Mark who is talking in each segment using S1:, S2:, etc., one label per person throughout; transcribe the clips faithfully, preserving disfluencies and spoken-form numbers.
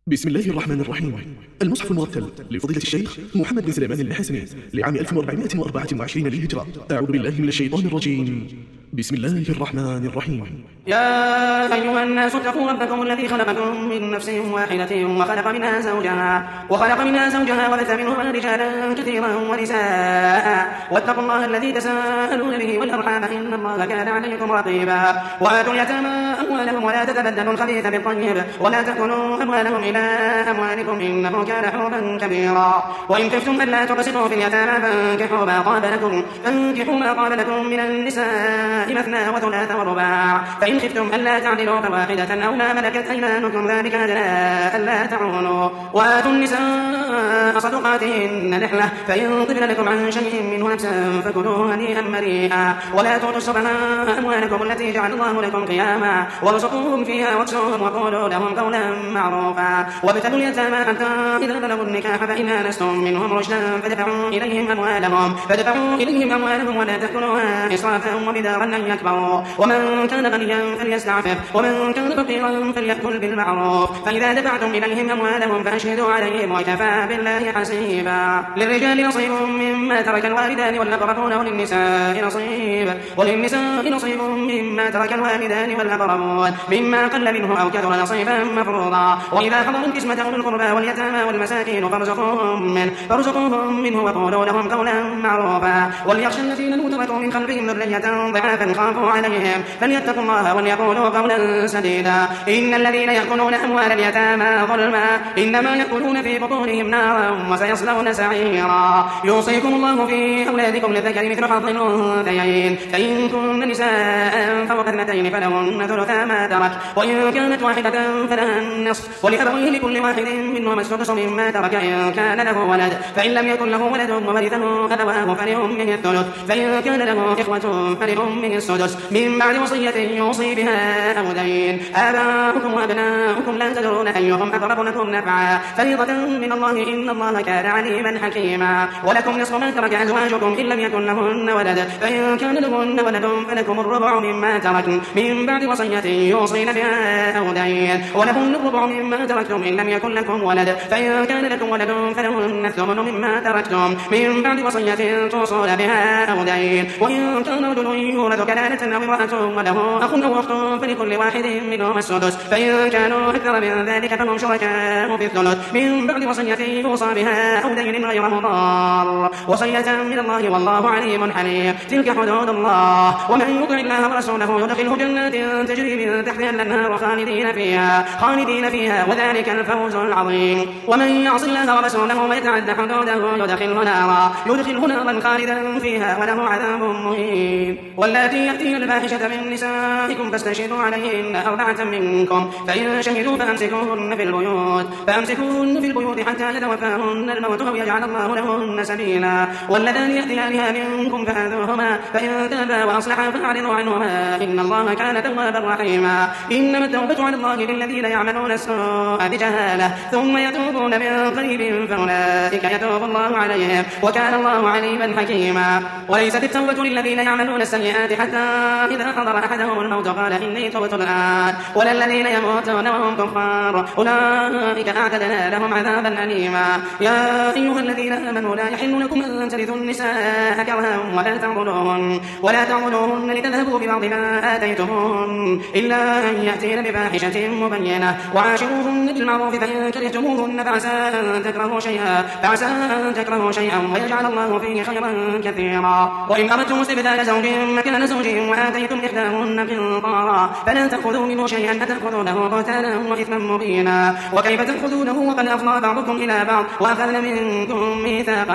S1: بسم الله الرحمن الرحيم. المصحف المرتل لفضيلة الشيخ محمد بن سليمان الحسني لعام ألف وأربعمائة وأربعة وعشرين للهجرة. أعوذ بالله من الشيطان الرجيم. بسم الله الرحمن الرحيم.
S2: يا أيها الناس اتقوا ربكم الذي خلقكم من نفس واحدة وخلق منها زوجها وخلق منها زوجها وبث منهما رجالا كثيرا ونساء واتقوا الله الذي تساءلون به والأرحام إن الله كان عليكم رقيبا. وآتوا اليتامى أموالهم ولا تتبدلوا الخبيث بالطيب ولا تأكلوا أموالهم إلى أموالكم إنه كان حوبا كبيرا. وإن خفتم ألا تقسطوا في اليتامى فانكحوا ما طاب لكم فانكحوا ما طاب لكم من النساء مثنى وثلاث ورباع فإن خفتم ألا تعدلوا فواحدة أو ما ملكت أيمانكم ذلك أدنى ألا تعونوا. وآتوا النساء صدقاتهن نحلة فإن طبن لكم عن شيء منه نفسا فكلوه هنيئا مريئا. ولا تؤتوا السفهاء أموالكم التي جعل الله لكم قياما وارزقوهم فيها واكسوهم وقولوا لهم قولا معروفا. وابتلوا اليتامى حتى إذا بلغوا النكاح فإن آنستم منهم رشدا فدفعوا إليهم أموالهم فدفعوا إليهم أموالهم ولا تأكلوها إسرافا وبدارا أن يكبروا. ومن كان غنيا فليستعفف ومن كان فقيرا فليأكل بالمعروف. فإذا دفعتم إليهم أموالهم فأشهدوا عليهم وكفى بالله حسيبا. للرجال نصيب مما ترك الوالدان والأقربون وللنساء نصيب وللنساء نصيب مما ترك الوالدان والأقربون مما قل منه أو كثر نصيبا مفروضا. وإذا حضروا القسمة أولو القربى واليتامى والمساكين فارزقوهم منه فارزقوهم منه وقولوا لهم قولا معروفا. وليخشى الذين لو تركوا من خلفهم ذرية ضعافا خافوا عليهم فليتقوا الله وليقولوا قولا سديدا. إن الذين يأكلون أموال اليتامى ظلما إنما يأكلون في بطونهم نارا وسيصلون سعيرا. يوصيكم الله في أولادكم للذكر مثل حظ الأنثيين فإن كن نساء فوق اثنتين فلهن ثلثا ما ترك وإن كانت واحدة فلها النصف ولأبويه لكل واحد منهما السدس مما ترك إن كان له ولد فإن لم يكن له ولد وورثه أبواه فلأمه الثلث فإن كان له إخوة فلأمه السدس من بعد وصية يوصي بها أو دين. آباؤكم وأبناؤكم لا تدرون أيهم أقرب لكم نفعا فريضة من الله إن الله كان عليما حكيما. ولكم نصف ما ترك أزواجكم إن لم يكن لهن ولد فإن كان لهن ولد فلكم الربع مما تركتم من بعد وصية يوصين بها أو دين. ولهن الربع مما تركتم إن لم يكن لكم ولد فإن كان لكم ولد فلهن الثمن مما تركتم من بعد وصية توصون بها أو دين. وإن كان رجل يورث كلالة أو امرأة وله أخ أو أخت فلكل واحد منهما السدس فإن كانوا أكثر من ذلك فهم شركاء في الثلث من بعد وصية يوصى بها أو دين غير مضار وصية من الله والله عليم حليم. تلك حدود الله ومن يطع الله ورسوله يدخله جنات تجري من تحتها الأنهار خالدين فيها خالدين فيها وذلك الفوز العظيم. ومن يعص الله ورسوله ويتعد حدوده يدخله نارا يدخله نارا خالدا فيها وله عذاب مهين. واللاتي يأتين الفاحشة من نسائكم فاستشهدوا عليهن أربعة منكم فإن شهدوا فأمسكوهن في البيوت فأمسكوهن في البيوت حتى يتوفاهن الموت أو يجعل الله لهن سبيلا. واللذان يأتيانها منكم فآذوهما فإن تابا وأصلحا فأعرضوا عنهما إن الله كان توابا رحيما. إنما التوبة على الله للذين يعملون السوء بجهالة ثم يتوبون من قريب فأولئك يتوب الله عليهم وكان الله عليما حكيما. وليست التوبة للذين يعملون السيئات حتى إذا حضر أحدهم الموت قال إني تبت الآن ولا الذين يموتون وهم كفار أولئك أعتدنا لهم عذابا أليما. يا أيها الذين آمنوا لا يحل لكم أن ترثوا النساء كرها ولا تعضلوهن ولا تعضلوهن لتذهبوا ببعض ما آتيتموهن إلا أن يأتين بفاحشة مبينة وعاشروهن بالمعروف فإن كرهتموهن فعسى أن تكرهوا شيئا فعسى أن تكرهوا شيئا ويجعل الله فيه خيرا كثيرا. وإن أردتم استبدال زوج مكان زوج وآتيتم إحداهن قنطارا فلا تأخذوا منه شيئا أتأخذونه بهتانا وإثما مبينا. وكيف تأخذونه وقد أفضى بعضكم إلى بعض وأخذن منكم ميثاقا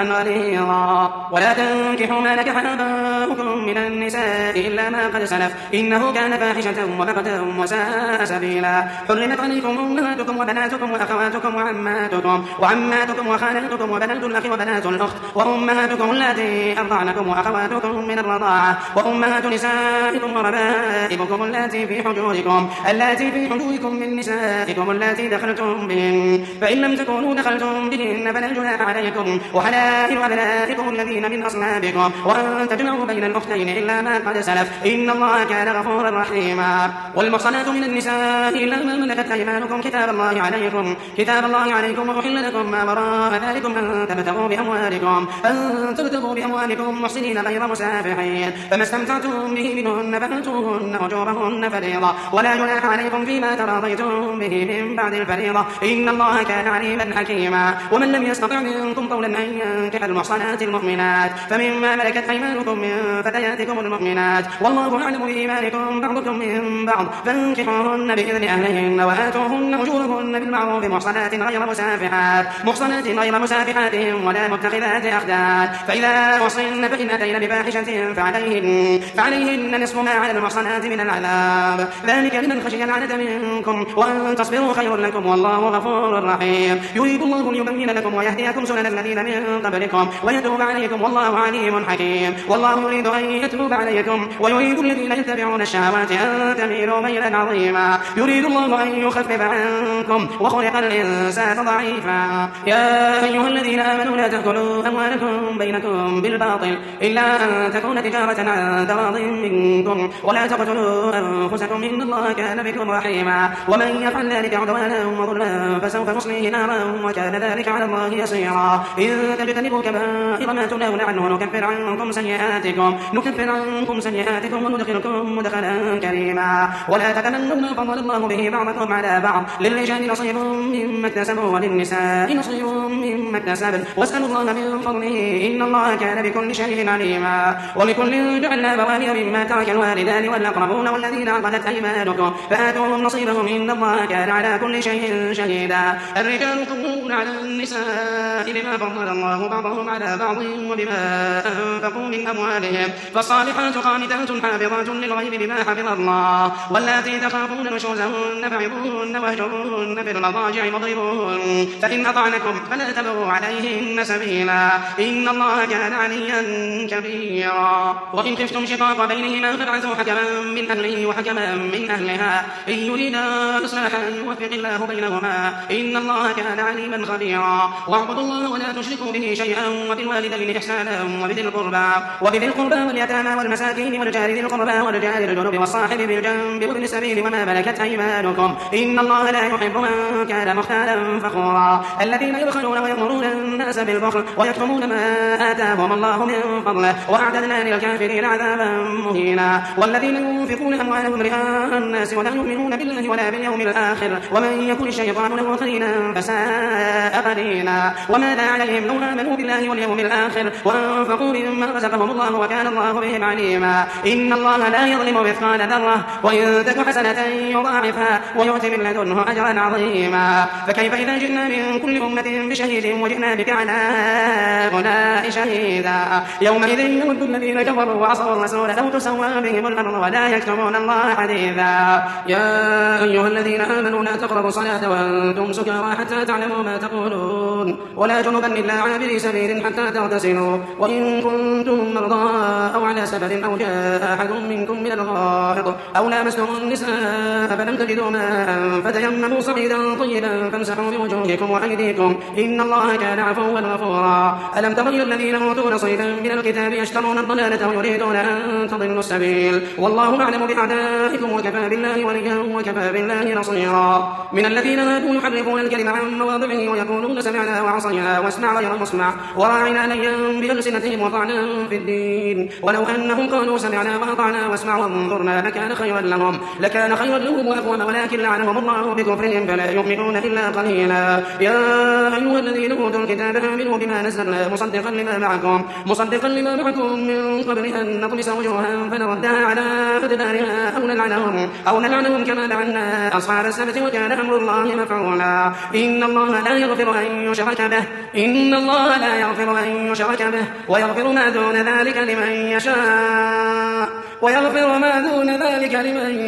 S2: غليظا. ولا تنكحوا ما نكح آباؤكم من النساء إلا ما قد سلف إنه كان فاحشة ومقتا وساء سبيلا. حرمت عليكم أمهاتكم وبناتكم وأخواتكم وعماتكم وعماتكم وخالاتكم وبنات الأخ وبنات الأخت وأمهاتكم اللاتي أرضعنكم وأخواتكم من الرضاعة وأمهات نسائكم وربائبكم اللاتي في حجوركم اللاتي في حجوركم من نسائكم اللاتي دخلتم بهن فإن لم تكونوا دخلتم بهن أجورهن فلا جناح عليكم وحلائل أبنائكم الذين من أصلابكم وأن تجمعوا بين الأختين إلا ما قد سلف إن الله كان غفورا رحيما. والمحصنات من النساء إلا ما ملكت أيمانكم كتاب الله عليكم كتاب الله عليكم وأحل لكم ما وراء ذلكم أن تبتغوا بأموالكم أن تبتغوا بأموالكم محسنين غير مسافحين فما استمتعتم به منهن فآتوهن أجورهن فريضة ولا جناح عليكم فيما تراضيتم به من بعد الفريضة إن الله كان عليما حكيما. ومن لم يستطع منكم قولا أن ينكح المحصنات المؤمنات فمما ملكت أيمانكم من فتياتكم المؤمنات والله أعلم بإيمانكم بعضكم من بعض فانكحوهن بإذن أهلهن وآتوهن أجورهن بالمعروف محصنات غير مسافحات محصنات غير مسافحات ولا متخذات أخدان فإذا أحصن فإن أتين بفاحشة فعليهن فعليهن نصف ما على المحصنات من العذاب ذلك لمن خشي العنة منكم وأن تصبروا خير لكم والله غفور رحيم. يريد الله ليبين لكم ويهديكم سنن الذين من قبلكم ويتوب عليكم والله عليم حكيم. والله يريد أن يتوب عليكم ويريد الذين يتبعون الشهوات أن تميلوا ميلا عظيما. يريد الله أن يخفف عنكم وخلق الإنسان ضعيفا. يا أيها الذين آمنوا لا تأكلوا أموالكم بينكم بالباطل إلا أن تكون تجارة عن تراض منكم ولا تقتلوا أنفسكم إن الله كان بكم رحيما. ومن يفعل ذلك عدوانا وظلما فسوف نصليه نارا وكان ذلك على الله يسيرا. إن تجتنبوا كبائر ما تنهون عنه نكفر عنكم سيئاتكم نكفر عنكم سيئاتكم وندخلكم مدخلا كريما. ولا تتمنوا ما فضل الله به بعضكم على بعض للرجال نصيب مما اكتسبوا وللنساء نصيب مما اكتسبن واسألوا الله من فضله إن الله كان بكل شيء عليما. ولكل جعلنا موالي مما ترك الوالدان والأقربون والذين عقدت أيمانكم فآتوهم نصيبهم إن الله كان على كل شيء شهيدا. الرجال قوامون على النساء بما فضل الله بعضهم على بعض وبما أنفقوا من أموالهم فالصالحات قانتات حافظات للغيب بما حفظ الله واللاتي تخافون نشوزهن فعظوهن واهجروهن في المضاجع واضربوهن فإن أطعنكم فلا تبغوا عليهن سبيلا إن الله كان عليا كبيرا. وإن خفتم شقاق بينهما فابعثوا حكما من أهله وحكما من أهلها إن يريدا إصلاحا يوفق الله بينهما إن الله كان عليما خبيرا. واعبدوا الله ولا تشركوا به شيئا وبالوالدين إحسانا وبذي القربى وبذي القربى واليتامى والمساكين والجار ذي القربى والجار الجنب والصاحب بالجنب وابن السبيل وما ملكت أيمانكم إن الله لا يحب من كان مختالا فخورا. الذين يبخلون ويأمرون الناس بالبخل ويكتمون ما آتاهم الله من فضله وأعتدنا للكافرين عذابا مهينا. والذين ينفقون أموالهم رئاء الناس ولا يؤمنون بالله ولا باليوم الآخر ومن يكن الشيطان له قرينا فساء قرينا. وماذا عليهم لو آمنوا بالله واليوم الآخر وأنفقوا مما رزقهم الله وكان الله بهم عليما. إن الله لا يظلم مثقال ذرة وإن تك حسنة يضاعفها ويؤتي من لدنه أجرا عظيما. فكيف إذا جئنا من كل أمة بشهيد وجئنا بك على هؤلاء شهيدا يومئذ يود الذين كفروا وعصوا الرسول لو تسوى بهم الأرض ولا يكتمون الله حديثا. يا أيها الذين آمنوا لا تقربوا الصلاة وأنتم سكارى حتى تعلموا ما تقولون ولا جنبا إلا عابري سبيل حتى تغتسلوا وإن كنتم مرضى أو على سفر أو جاء أحد منكم من الغائط أو لامستم النساء فلم تجدوا ماء فتيمموا صعيدا طيبا فامسحوا بوجوهكم وأيديكم إن الله كان عفوا غفورا. ألم تر إلى الذين أوتوا نصيبا من الكتاب يشترون الضلالة ويريدون أن تضلوا السبيل والله أعلم بأعدائكم وكفى بالله وليا وكفى بالله نصيرا. من الذين هادوا يحرفون الكلم عن مواضعه ويقولون سمعنا وعصينا واسمع غير مسمع وراعنا ليا بألسنتهم وطعنا في الدين ولو أنهم قالوا سمعنا وأطعنا واسمع وانظرنا لكان خيرا لهم لكان خيرا لهم وأقوم ولكن لعنهم الله بكفرهم فلا يؤمنون إلا قليلا. يا أيها الذين أوتوا الكتاب آمنوا بما نزلنا مصدقا لما معكم مصدقا لما معكم من قبل أن نطمس وجوها فنردها على أدبارها أو نلعنهم أو نلعنهم كما لعنا أصحاب السبت وكان أمر الله مفعولا. إن الله لا يغفر أن يشرك به إن الله لا يغفر أن يشرك به ويغفر ما دون ذلك لمن يشاء ويغفر ما دون ذلك لمن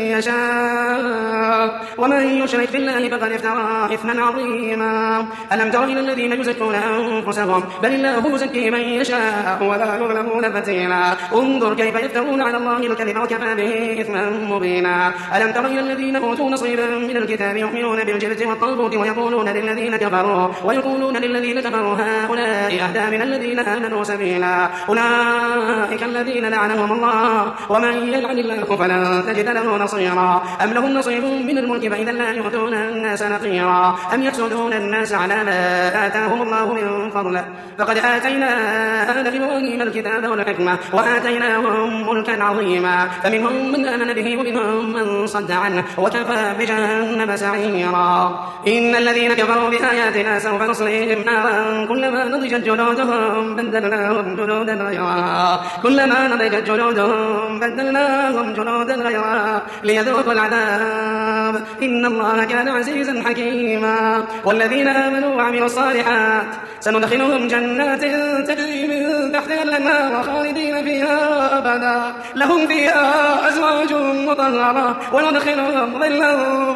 S2: يشاء ومن يشرك بالله فقد افترى إثما عظيما. ألم تر إلى الذين يزكون أنفسهم بل الله يزكي من يشاء ولا يظلمون فتيلا. انظر كيف يفترون على الله الكذب وكفى به إثما مبينا. ألم تر إلى الذين أوتوا نصيبا من الكتاب يؤمنون بالجبت والطاغوت ويقولون للذين كفروا ويقولون للذين كفروا هؤلاء أهدى من الذين آمنوا سبيلا. أولئك الذين لعنهم الله ومن يلعن الله فلن تجد له نصيرا. أم لهم نصيب من الملك فإذا لا يؤتون الناس نقيرا. أم يحسدون الناس على ما آتاهم الله من فضله فقد آتينا آل إبراهيم الكتاب والحكمة وآتيناهم ملكا عظيما. فمنهم من آمن به ومنهم من صد عنه وكفى بجهنم سعيرا. إن الذين كفروا بآياتنا سوف نصليهم نارا كلما نضجت جلودهم بدلناهم جلودا غيرها كلما نضجت جلودهم بدلناهم جلودا غيرها ليذوقوا العذاب إن الله كان عزيزا حكيما. والذين آمنوا وعملوا الصالحات سندخلهم جنات تجري من تحتها الأنهار خالدين فيها أبدا لهم فيها أزواج مطهرة وندخلهم ظلا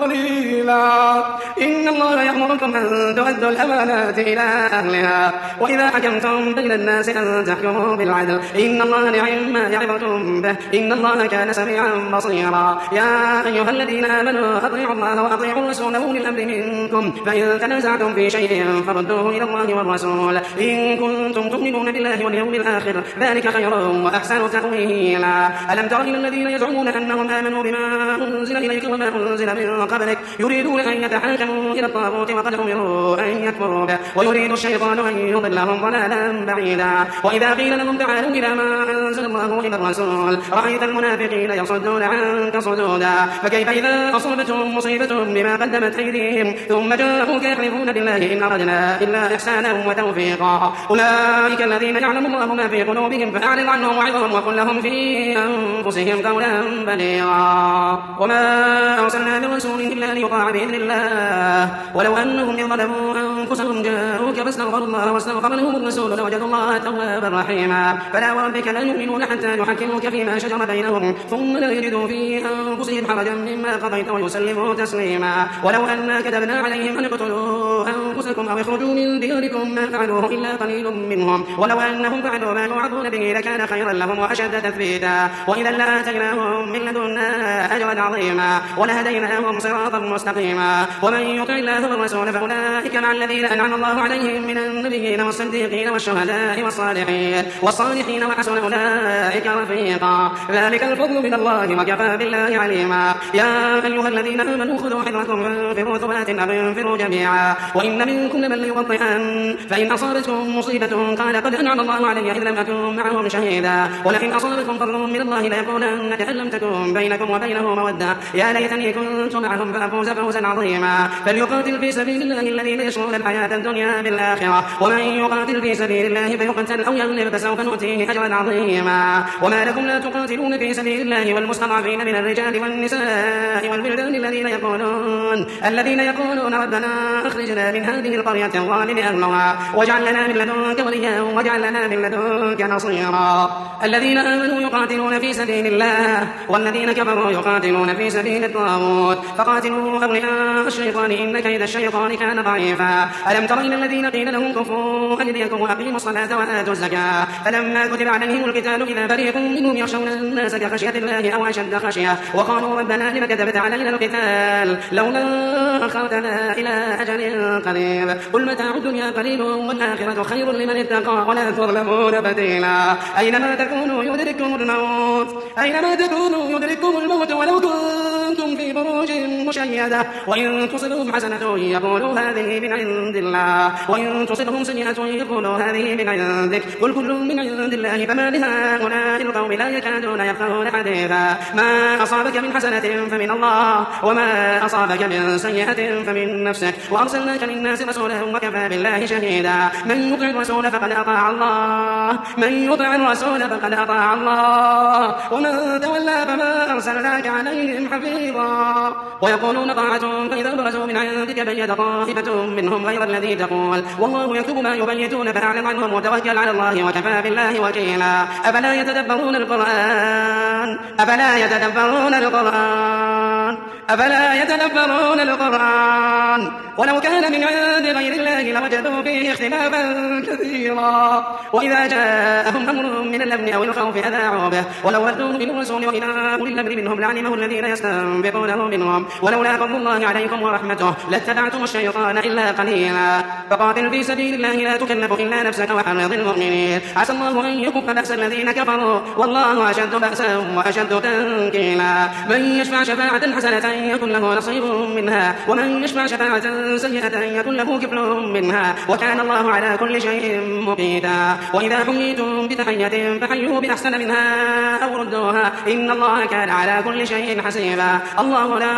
S2: ظليلا. إن الله يأمركم أن تؤدوا الأمانات إلى أهلها وإذا حكمتم بين الناس أن تحكموا بالعدل إن الله نعم ما يعظكم به إن الله كان سميعا بصيرا. يا أيها الذين آمنوا أطيعوا الله وأطيعوا الرسول أولي الأمر منكم فإن تنازعتم في شيء فردوه إلى الله والرسول إن كنتم تؤمنون بالله واليوم الآخر ذلك خير وأحسن تأويلا. ألم تر إلى الذين يزعمون أنهم آمنوا بما أنزل إليك وما أنزل من قبلك يريدون أن يتحاكموا إلى الطاغوت وقد أمروا أن يكفروا به ويريد الشيطان أن يضلهم ضلالا بعيدا. وإذا قيل لهم تعالوا إلى ما أنزل الله وإلى الرسول رأيت المنافقين يصدون عنك صدودا. فكيف إذا أصابتهم مصيبة بما قدمت أيديهم ثم جاءوك يحلفون بالله إن أردنا إلا إحسانا وتوفيقا. أولئك الذين يعلم الله ما في قلوبهم فأعرض عنهم وعظهم وقل لهم في أنفسهم قولا بليغا. وما أرسلنا من رسول إلا ليطاع بإذن الله ولو أنهم يظلموا أنفسهم جاءوك فاستغفروا الله واستغفر لهم الرسول لوجدوا الله توابا رحيما. فلا وربك لا يؤمنون حتى يحكموك فيما شجر بينهم ثم لا يجدوا في أنفسهم حرجا مما قضيت ويسلموا تسليما. ولو أنا كتبنا عليهم أن اقتلوا أنفسكم أو اخرجوا من دياركم ما فعلوه إلا قليل منهم ولو أنهم فعلوا ما يوعظون به لكان خيرا لهم وأشد تثبيتا وإذا لآتيناهم من لدنا أجرا عظيما ولهديناهم صراطا مستقيما. ومن يطع الله والرسول فأولئك مع الذين أنعم الله عليهم من النبيين والصديقين والشهداء والصالحين والصالحين وحسن أولئك رفيقا. ذلك الفضل من الله وكفى بالله عليما. يا أيها الذين آمنوا خذوا حذركم فانفروا ثبات أو انفروا جميعا وإن منكم لمن ليبطئن فإن أصابتكم مصيبة قال قد أنعم الله علي إذ لم أكن معهم شهيدا ولئن أصابكم فضل من الله ليقولن كأن لم تكن بينكم وبينه مودة يا ليتني كنت معهم فأفوز فوزا عظيما. فليقاتل في سبيل الله الذين يشرون الحياة الدنيا بالآخرة ومن يقاتل في سبيل الله فيقتل أو يغلب فسوف نؤتيه أجرا عظيما. وما لكم لا تقاتلون في سبيل الله والمستضعفين من الرجال والنساء والولدان الذين يقولون الذين يقولون ربنا أخرجنا من هذه القرية الظالم أهلها واجعل لنا من لدنك وليا واجعل لنا من لدنك نصيرا. الذين آمنوا يقاتلون في سبيل الله والذين كفروا يقاتلون في سبيل الطاغوت فقاتلوا أولياء الشيطان إن كيد الشيطان كان ضعيفا. ألم تر إلى الذين قيل لهم كفوا أيديكم وأقيموا الصلاة وآتوا الزكاة فلما كتب عليهم القتال إذا فريق منهم يخشون الناس كخشية الله أو أشد خشية وقالوا ربنا لم كتبت علينا القتال لولا أخرتنا إلى أجل قريب قل متاع الدنيا قليل والآخرة خير لمن اتقى ولا تظلمون فتيلا. أينما تكونوا يدرككم الموت أينما تكونوا يدرككم الموت ولو كنتم في بروج مشيدة وإن تصبهم حسنة يقولوا هذه من عند الله وإن تصبهم سيئة يقولوا هذه من عندك قل كل من عند الله فما لهؤلاء القوم لا يكادون يفقهون حديثا. ما أصابك من حسنة فمن الله وما أصابك من سيئة فمن نفسك وأرسلناك للناس رسولا وكفى بالله شهيدا. من يطع الرسول فقد أطاع الله من يطع الرسول فقد أطاع الله ومن تولى فما أرسلناك عليهم حفيظا غليظا ويقولون طاعة فإذا برزوا من عندك بيت طائفة منهم غير الذي تقول والله يكتب ما يبيتون فأعرض عنهم وتوكل على الله وكفى بالله وكيلا أفلا يتدبرون القرآن أفلا يتدبرون القرآن أفلا يتدبرون القرآن ولو كان من عند غير الله لوجدوا فيه اختلافا كثيرا وإذا جاءهم أمر من الأمن أو الخوف أذاعوا به ولو ردوه بالرسول وإلى أولي الأمر منهم لعلمه الذين يستنبطونه منهم ولولا فضل الله عليكم ورحمته لاتبعتم الشيطان إلا قليلا فقاتل في سبيل الله لا تكلف إلا نفسك وحرض المؤمنين عسى الله أن يكف بأس الذين كفروا والله أشد بأسا وأشد تنكيلا من يشفع شفاعة حسنة يكن له نصيب منها ومن يشفع شفاعة سيئة يكن له كفل منها وكان الله على كل شيء مقيتا وإذا حييتم بتحية فحيوا بأحسن منها أو ردوها إن الله كان على كل شيء حسيبا الله لا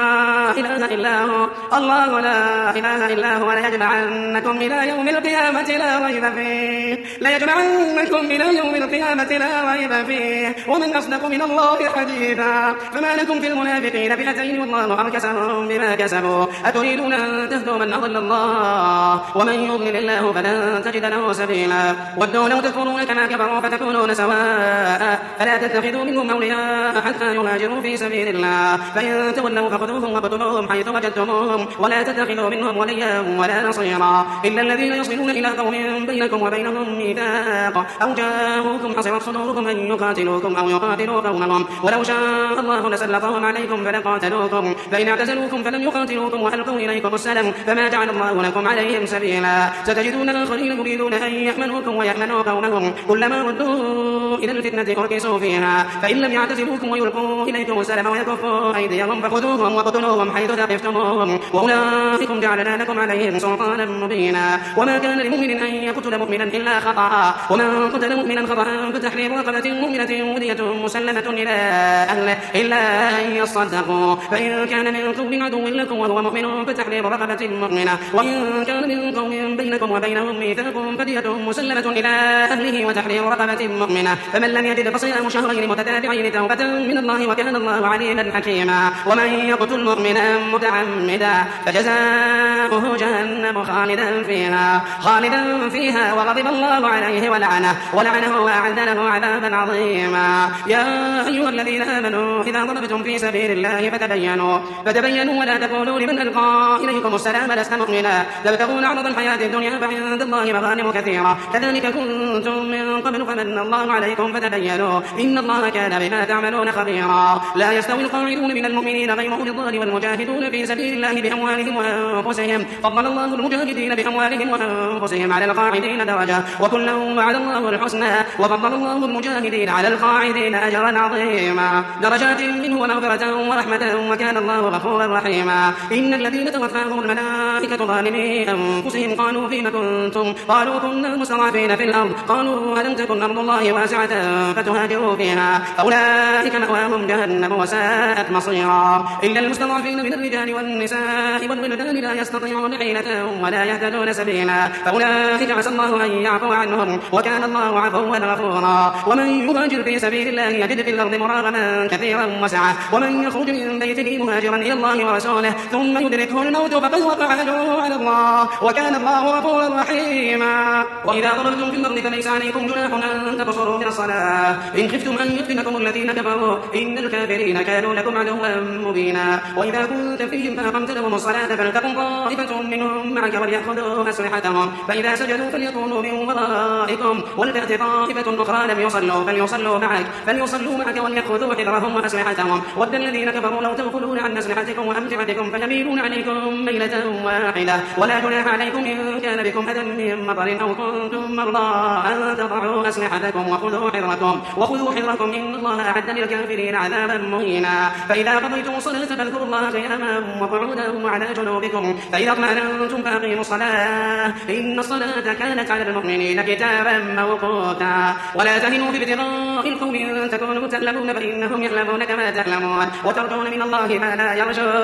S2: إله إلا هو الله لا إله إلا هو ليجمعنكم إلى يوم القيامة لا ريب فيه ليجمعنكم إلى يوم القيامة لا ريب فيه ومن أصدق من الله حديثا فما لكم في المنافقين فئتين والله أركسهم بما كسبوا أتريدون أن تهدوا من أضل الله ومن يضلل الله فلن تجد له سبيلا ودوا لو تكفرون كما كفروا فتكونون سواء فلا تتخذوا منهم أولياء حتى يهاجروا في سبيل الله فإن تولوا فخذوهم وقتلوهم حيث وجدتموهم ولا تتخذوا منهم وليا ولا نصيرا إلا الذين يصلون إلى قوم بينكم وبينهم ميثاق أو جاءوكم حصرت صدوركم أن يقاتلوكم أو يقاتلوا قومهم ولو شاء الله لسلطهم عليكم فلقاتلوكم فإن اعتزلوكم فلم يقاتلوكم وألقوا إليكم السلام فما جعل الله لكم عليهم سبيلا ستجدون آخرين يريدون أن يأمنوكم ويأمنوا قومهم كلما ردوا إلى الفتنة أركسوا فيها فإن لم يعتزلوكم ويلقوا إليكم السلام ويكفوا أيديهم فخذوهم وقتلوهم حيث ثقفتموهم وأولئكم جعلنا لكم عليهم سلطانا مبينا وما كان لمؤمن أن يقتل مؤمنا إلا خطأ ومن قتل مؤمنا خطأ فتحرير رقبة مؤمنة ودية مسلمة إلى أهله إلا أن يصدقوا فإن كان من قوم عدو لكم وهو مؤمن فتحرير رقبة مؤمنة وإن كان من قوم بينكم وبينهم ميثاق فدية مسلمة إلى أهله وتحرير رقبة مؤمنة فمن لم يجد فصيام شهرين متتابعين توبة من الله وكان الله عليما حكيما ومن يقتل مؤمنا متعمدا فجزاؤه جهنم خالدا فيها خالدا فيها وغضب الله عليه ولعنه ولعنه وأعد له عذابا عظيما يا أيها الذين آمنوا إذا ضربتم في سبيل الله فتبينوا فتبينوا ولا تقولوا لمن ألقى إليكم السلام لست مؤمنا تبتغون عرض الحياة الدنيا فعند الله مغانم كثيرة كذلك كنتم من قبل فمن الله عليكم فتبينوا إن الله كان بما تعملون خبيرا لا يستوي القاعدون من المؤمنين غير أولي الضرر والمجاهدون في سبيل الله بأموالهم وأنفسهم فضل الله المجاهدين بأموالهم وأنفسهم على القاعدين درجة وكلا وعد الله الحسنى وفضل الله المجاهدين على القاعدين أجرا عظيما درجات منه ومغفرة ورحمة وكان الله غفورا رحيما إن الذين توفاهم الملائكة ظالمي أنفسهم قالوا فيما كنتم قالوا كنا مستضعفين في الأرض قالوا ألم تكن أرض الله واسعة فتهاجروا فيها فأولئك مأواهم جهنم وساءت مصيرا إلا المستضعفين من الرجال والنساء والولدان لا يستطيعون حيلة ولا يهتدون سبيلا فأولئك عسى الله أن يعفو عنهم وكان الله عفوا غفورا ومن يهاجر في سبيل الله يجد في الأرض مراغما كثيرا وسعة ومن يخرج من بيته مهاجرا إلى الله ورسوله ثم يدركه الموت فقد وقع أجره على الله وكان الله غفورا رحيما وإذا ضربتم في الأرض فليس عليكم جناح أن تقصروا من الصلاة إن خفتم أن يفتنكم الذين كفروا إن الكافرين كانوا لكم عدوا مبينا وإذا كنت فيهم فأقمت لهم الصلاة فلتقم طائفة منهم معك وليأخذوا أسلحتهم فإذا سجدوا فليكونوا من ورائكم ولتأت طائفة أخرى لم يصلوا فليصلوا معك فليصلوا معك وليأخذوا حذرهم وأسلحتهم ود الذين كفروا لو تغفلون عن أسلحتكم وأمتعتكم فيميلون عليكم ميلة واحدة ولا جناح عليكم إن كان بكم أذى من مطر أو كنتم مرضى أن تضعوا أسلحتكم وخذوا حذركم وخذوا حذركم إن الله أعد للكافرين عذابا مهينا فإذا قضيتم الصلاة فاذكروا الله قياما وقعودا وعلى جنوبكم فإذا اطمأننتم فأقيموا الصلاة إن الصلاة كانت على المؤمنين كتابا موقوتا ولا تهنوا في ابتغاء القوم إن تكونوا تألمون فإنهم يألمون كما تألمون وترجون ويسخرون من الله ما لا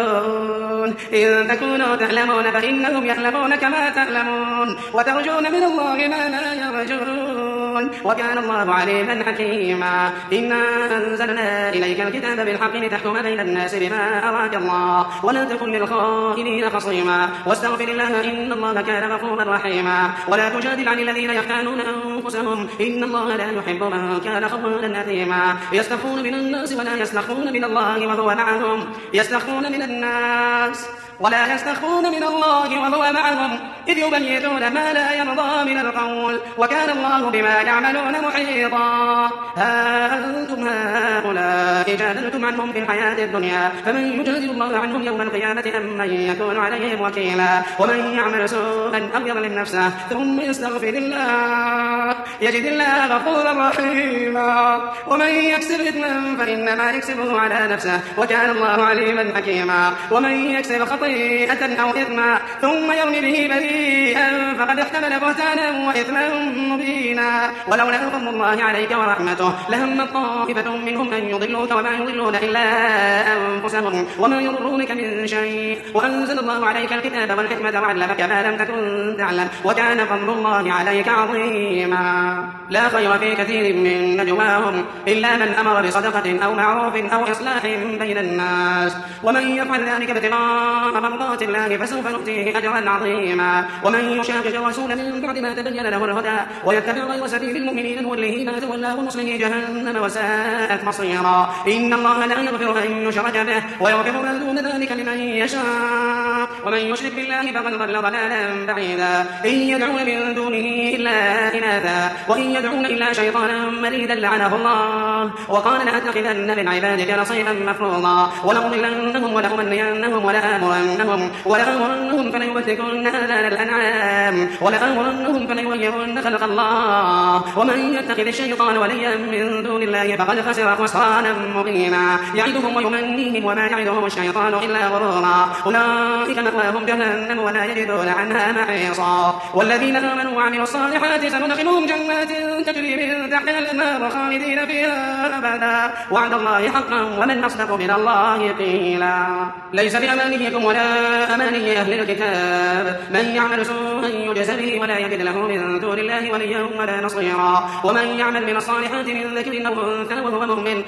S2: يرجون إن تكونوا تعلمون فإنهم يعلمون كما تعلمون وترجون من الله ما لا يرجون وكان الله عليما حكيما إنا أنزلنا إليك الكتاب بالحق لتحكم بين الناس بما أراك الله ولا تكن للخائنين خصيما واستغفر الله إن الله كان غفورا رحيما ولا تجادل عن الذين يختانون أنفسهم إن الله لا يحب من كان خوانا أثيما يستخفون من الناس ولا يستخفون من الله وهو معهم يستخفون من الناس ولا يستخفون من الله وهو معهم إذ يبيتون ما لا يرضى من القول وكان الله بما يعملون محيطا ها أنتم هؤلاء جادلتم عنهم في الحياة الدنيا فمن يجادل الله عنهم يوم القيامة أم من يكون عليهم وكيلا ومن يعمل سوءا أو يظلم نفسه ثم يستغفر الله يجد الله غفورا رحيما ومن يكسب إثما فإنما يكسبه على نفسه وكان الله عليما حكيما ومن يكسب خطيئة أو إثما ثم يرمي به بريئا فقد احتمل بهتانا وإثما مبينا ولولا فضل الله عليك ورحمته لهم طائفة منهم أن يضلوك وما يضلون إلا أنفسهم وما يضرونك من شيء وأنزل الله عليك الكتاب والحكمة وعلمك ما لم تكن تعلم وكان فضل الله عليك عظيما لا خير في كثير من نجواهم إلا من أمر بصدقة أو معروف أو إصلاح بين الناس ومن يفعل ذلك ابتغاء مرضات الله فسوف نؤتيه أجرا عظيما ومن يشاقق الرسول من بعد ما تبين له الهدى ويتبع غير سبيل المؤمنين نوله ما تولى ونصله جهنم وساءت مصيرا إن الله لا يغفر أن يشرك به ويغفر ما دون ذلك لمن يشاء ومن يشرك بالله فقد ضل ضلالا بعيدا إن يدعون من دونه إلا إناثا وإن يدعون إلا شيطانا مريدا لعنه الله وقال لأتخذن من عبادك نصيبا مفروضا ولأضلنهم ولأمنينهم ولآمرنهم ولآمرنهم فليبتكن آذان الأنعام ولآمرنهم فليغيرن خلق الله ومن يتخذ الشيطان وليا من دون الله فقد خسر خسرانا مبينا يعدهم ويمنيهم وما يعدهم الشيطان إلا غرورا أولئك مأواهم جهنم ولا يجدون عنها محيصا والذين آمنوا وعملوا الصالحات سندخلهم جنات تجري من تحتها الأنهار خالدين فيها أبدا وعد الله حقا ومن أصدق من الله قيلا ليس بأمانيكم ولا أماني أهل الكتاب من يعمل سوءا يجز به ولا يجد له من دون الله وليا ولا نصيرا ومن يعمل من الصالحات من ذكر أو أنثى وهو مؤمن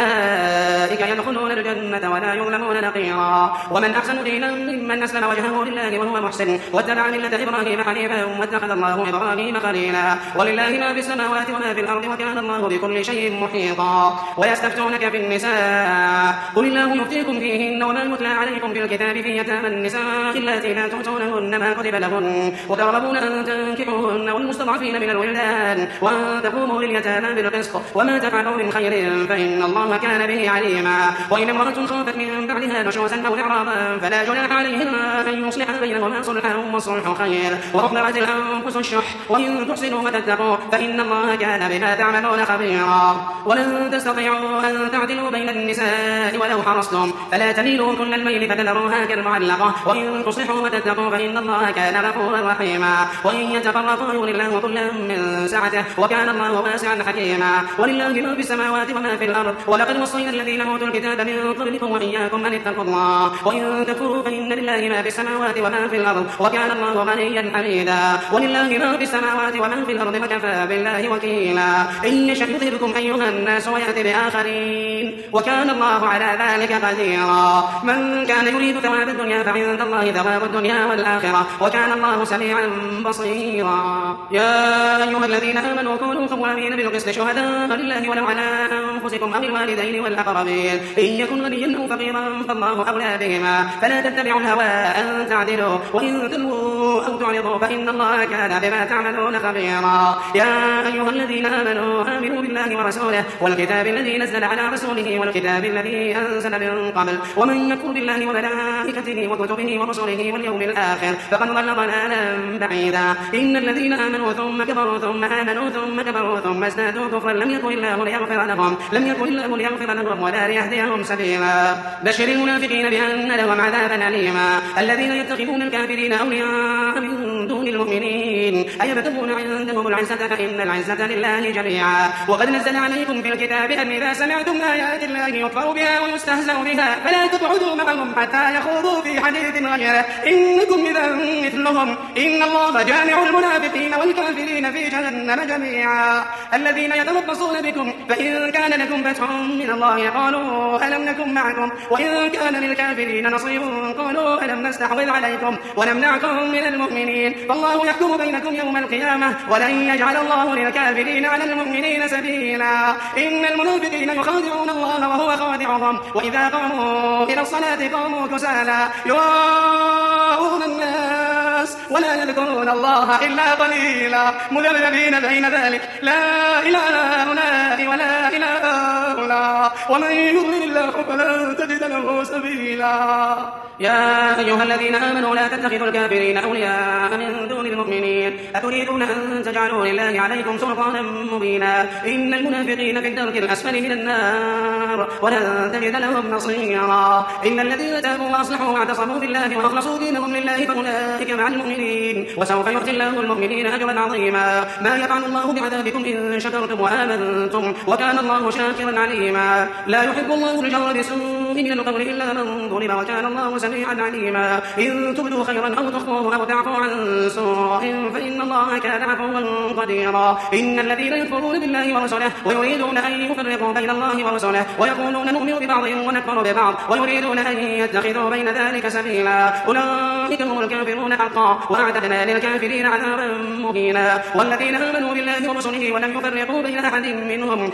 S2: فأولئك يدخلون الجنة ولا يظلمون نقيرا ومن أحسن دينا ممن أسلم وجهه لله وهو محسن واتبع ملة إبراهيم حنيفا واتخذ الله إبراهيم خليلا ولله ما في السماوات وما في الأرض وكان الله بكل شيء محيطا ويستفتونك في النساء قل الله يفتيكم فيهن وما يتلى عليكم في الكتاب في يتامى النساء اللاتي لا تؤتونهن ما كتب لهن وترغبون أن تنكحوهن والمستضعفين من الولدان وأن تقوموا لليتامى بالقسط وما تفعلوا من خير فإن الله كان به عليما وإن امرأة خافت من بعدها نشوزا أو إعراضا فلا جناح عليهما أن يصلح بينهما صلحا والصلح خير وأحضرت الأنفس الشح وإن تحسنوا وتتقوا فإن الله كان بما تعملون خبيرا ولن تستطيعوا أن تعدلوا بين النساء ولو حرصتم فلا تميلوا كل الميل فتذروها كالمعلقة وإن تصلحوا وتتقوا فإن الله كان غفورا رحيما وإن يتفرقوا يغني الله كلا من سعته وكان الله واسعا حكيما ولله ما في السماوات وما في الأرض ولقد وصينا الذين أوتوا الكتاب من قبلكم وإياكم أن اتقوا الله وإن تكفروا فإن لله ما في السماوات وما في الأرض وكان الله غنيا حميدا ولله ما في السماوات وما في الأرض وكفى بالله وكيلا إن يشأ يذهبكم أيها الناس ويأتي بآخرين وكان الله على ذلك قديرا من كان يريد ثواب الدنيا فعند الله ثواب الدنيا والآخرة وكان الله سميعا بصيرا يا أيها الذين آمنوا كونوا قوامين بالقسط شهداء لله ولو على أنفسكم أو الوالدين والأقربين إن يكن غنيا أو فقيرا فالله أولى بهما فلا تتبعوا الهوى أن تعدلوا وإن تلووا أو تعرضوا فإن الله كان بما تعملون خبيرا يا أيها الذين آمنوا آمنوا بالله ورسوله والكتاب الذي نزل على رسوله والكتاب الذي أنزل من قبل ومن يكفر بالله وملائكته وكتبه ورسله واليوم الآخر فقد ضل ضلالا بعيدا إن الذين آمنوا ثم كفروا ثم آمنوا ثم كفروا ثم ازدادوا كفرا لم يكن الله ليغفر لهم لم يكن الله ليغفر لهم ولا ليهديهم سبيلا بشر المنافقين بأن لهم عذابا أليما الذين يتخذون الكافرين أولياء من دون المؤمنين أيبتغون عندهم العزة فإن العزة لله جميعا. وقد نزل عليكم في الكتاب أن إذا سمعتم آيات الله يكفر بها ويستهزأ بها فلا تقعدوا معهم حتى يخوضوا في حديث غيره إنكم إذا مثلهم إن الله جامع المنافقين والكافرين في جهنم جميعا. الذين يتربصون بكم فإن كان لكم فتح من الله قالوا ألم نكن معكم وإن كان للكافرين نصيب قالوا ألم نستحوذ عليكم ونمنعكم من المؤمنين فالله يحكم بينكم يوم القيامة ولن يجعل الله للكافرين على المؤمنين سبيلا. إن المنافقين يخادعون الله وهو خادعهم وإذا قاموا إلى الصلاة قاموا كسالى يراءون الناس ولا يذكرون الله إلا قليلا مذبذبين بين ذلك لا إله هؤلاء ولا إله هؤلاء ومن يضلل الله فلن تجد له سبيلا. يا أيها الذين آمنوا لا تتخذوا الكافرين أولياء من دون المؤمنين أتريدون أن تجعلوا لله عليكم سلطانا مبينا إن المنافقين في الدرك الأسفل من النار ولن تجد لهم نصيرا. إن الذين تابوا وأصلحوا واعتصموا بالله وأخلصوا دينهم لله فأولئك مع المؤمنين وسوف يؤتي الله المؤمنين أجرا عظيما. ما يفعل الله بعذابكم إن شكرتم وآمنتم وكان الله شاكرا عليما. لا يحب الله الجهر بسوء من القول إلا من ظلم وكان الله سميعا عليما. إن تبدوا خيرا أو تخفوه أو تعفوا عن سوء فإن الله كان عفوا قديرا. إن الذين يكفرون بالله ورسله ويريدون أن يفرقوا بين الله ورسله ويقولون نؤمن ببعض ونكفر ببعض ويريدون أن يتخذوا بين ذلك سبيلا أولئك هم الكافرون حقا وأعتدنا للكافرين عذابا مهينا. والذين آمنوا بالله ورسله ولم يفرقوا بين أحد منهم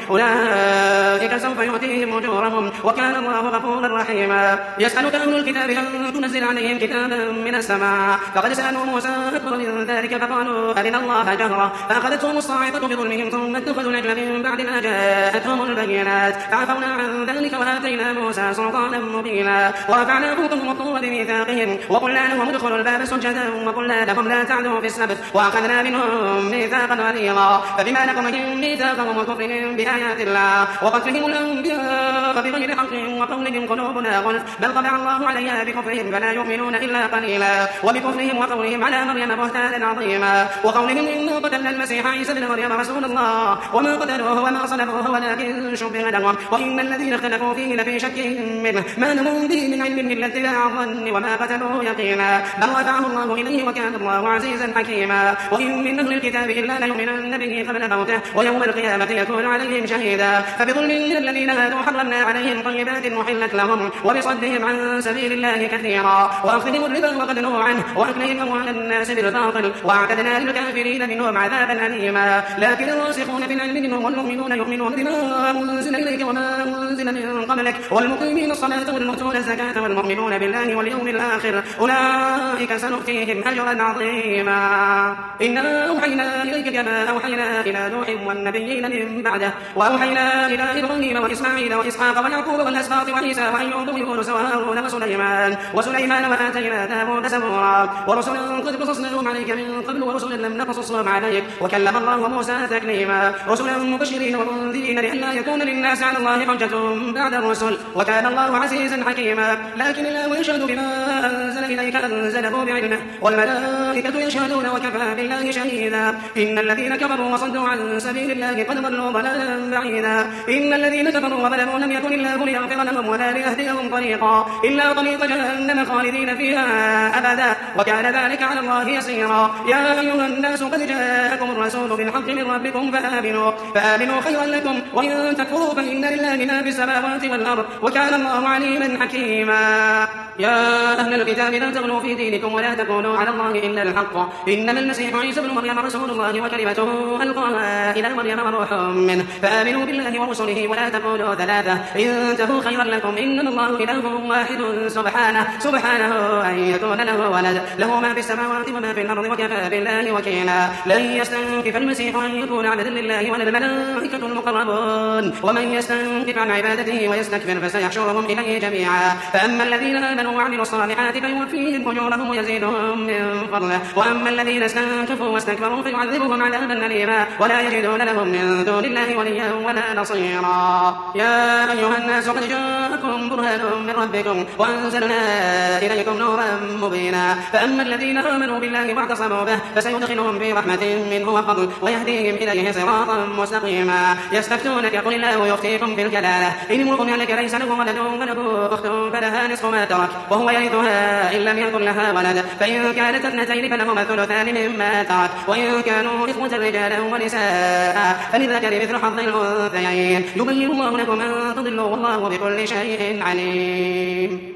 S2: أولئك سوف يؤتيهم أجورهم وكان الله غفورا رحيما. يسألك أهل الكتاب أن تنزل عليهم كتابا من السماء فقد سألوا موسى أكبر من ذلك فقالوا أرنا الله جهرة فأخذتهم الصاعقة بظلمهم ثم اتخذوا العجل من بعد ما جاءتهم البينات فعفونا عن ذلك وآتينا موسى سلطانا مبينا. ورفعنا فوقهم الطور بميثاقهم وقلنا لهم ادخلوا الباب سجدا وقلنا لهم لا تعدوا في السبت وأخذنا منهم ميثاقا غليظا. فبما نقضهم ميثاقهم وكفرهم بآيات الله وقتلهم الأنبياء بغير حق وقولهم قلوبنا غلف بل طبع الله عليها بكفرهم فلا يؤمنون إلا قليلا. وبكفرهم وقولهم على مريم بهتانا عظيما وقولهم إنا قتلنا المسيح عيسى ابن مريم رسول الله وما قتلوه وما صلبوه ولكن شبه لهم وإن الذين اختلفوا فيه لفي شك منه ما لهم به من علم إلا اتباع الظن وما قتلوه يقينا بل رفعه الله إليه وكان الله عزيزا حكيما. وإن من أهل الكتاب إلا ليؤمنن به قبل موته ويوم القيامة يكون عليهم شهيدا. فبظلم من الذين هادوا حرمنا عليهم طيبات محلت لهم وبصدهم عن سبيل الله كثيرا وأخذهم الربا وقد نهوا عنه وأكلهم أموال الناس بالباطل وأعتدنا للكافرين منهم عذابا أليما. لكن الراسخون في العلم منهم والمؤمنون يؤمنون بما أنزل إليك وما أنزل من قبلك والمقيمين الصلاة والمؤتون الزكاة والمؤمنون بالله واليوم الآخر أولئك سنؤتيهم أجرا عظيما. إنا أوحينا إليك كما أوحينا إلى نوح والنبيين من بعده وأوحينا إلى إبراهيم وإسماعيل وإسحاق ويعقوب والأسباط وعيسى وأيوب ويونس وهارون وسليمان وسليمان وآتينا داود زبورا ورسلا قد قصصناهم عليك من قبل ورسلا لم نقصصهم عليك وكلم الله موسى تكليما. رسلا مبشرين ومنذرين لئلا يكون للناس على الله حجة بعد الرسل وكان الله عزيزا حكيما. لكن الله يشهد بما أنزل إليك أنزله بعلمه والملائكة يشهدون وكفى بالله شهيدا. إن الذين كفروا وصدوا عن سبيل الله قد ضلوا ضلالا بعيدا. إن الذين كفروا وظلموا لم يكن الله ليغفر لهم ولا ليهديهم طريقا إلا طريق جهنم خالدين فيها أبدا وكان ذلك على الله يسيرا. يا أيها الناس قد جاءكم الرسول بالحق من ربكم فآمنوا فآمنوا خيرا لكم وإن تكفروا فإن لله ما في السماوات والأرض وكان الله عليما حكيما. يا أهل الكتاب لا تغلوا في دينكم ولا تقولوا على الله إلا الحق إنما المسيح عيسى ابن مريم رسول الله وكلمته ألقاها إلى مريم وروح منه فآمنوا بالله ورسله ولا تقولوا ثلاثة انتهوا خيرا لكم إنما الله إله واحد سبحانه سبحانه أن يكون له ولد له ما في السماوات وما في الأرض وكفى بالله وكيلا. لن يستنكف المسيح أن يكون عبدا لله ولا الملائكة المقربون ومن يستنكف عن عبادته ويستكبر فسيحشرهم إليه جميعا. فأما الذين آمنوا آمنوا وعملوا الصالحات فيوفيهم أجورهم ويزيدهم من فضله. وأما الذين استنكفوا واستكبروا فيعذبهم عذابا أليما ولا يجدون لهم من دون الله وليا ولا نصيرا. يا أيها الناس قد جاءكم برهان من ربكم وأنزلنا إليكم نورا مبينا. فأما الذين آمنوا بالله واعتصموا به فسيدخلهم في رحمة منه وفضل ويهديهم إليه صراطا مستقيما. يستفتونك قل الله يفتيكم في الكلالة إن امرؤ هلك ليس له ولد وله أخت فلها نصف ما ترك وهو يرثها إن لم يكن لها ولد فإن كانت اثنتين فلهما الثلثان مما ترك وإن كانوا إخوة رجالا ونساء فللذكر مثل حظ الأنثيين. يبين الله لكم أن تضلوا والله بكل شيء عليم.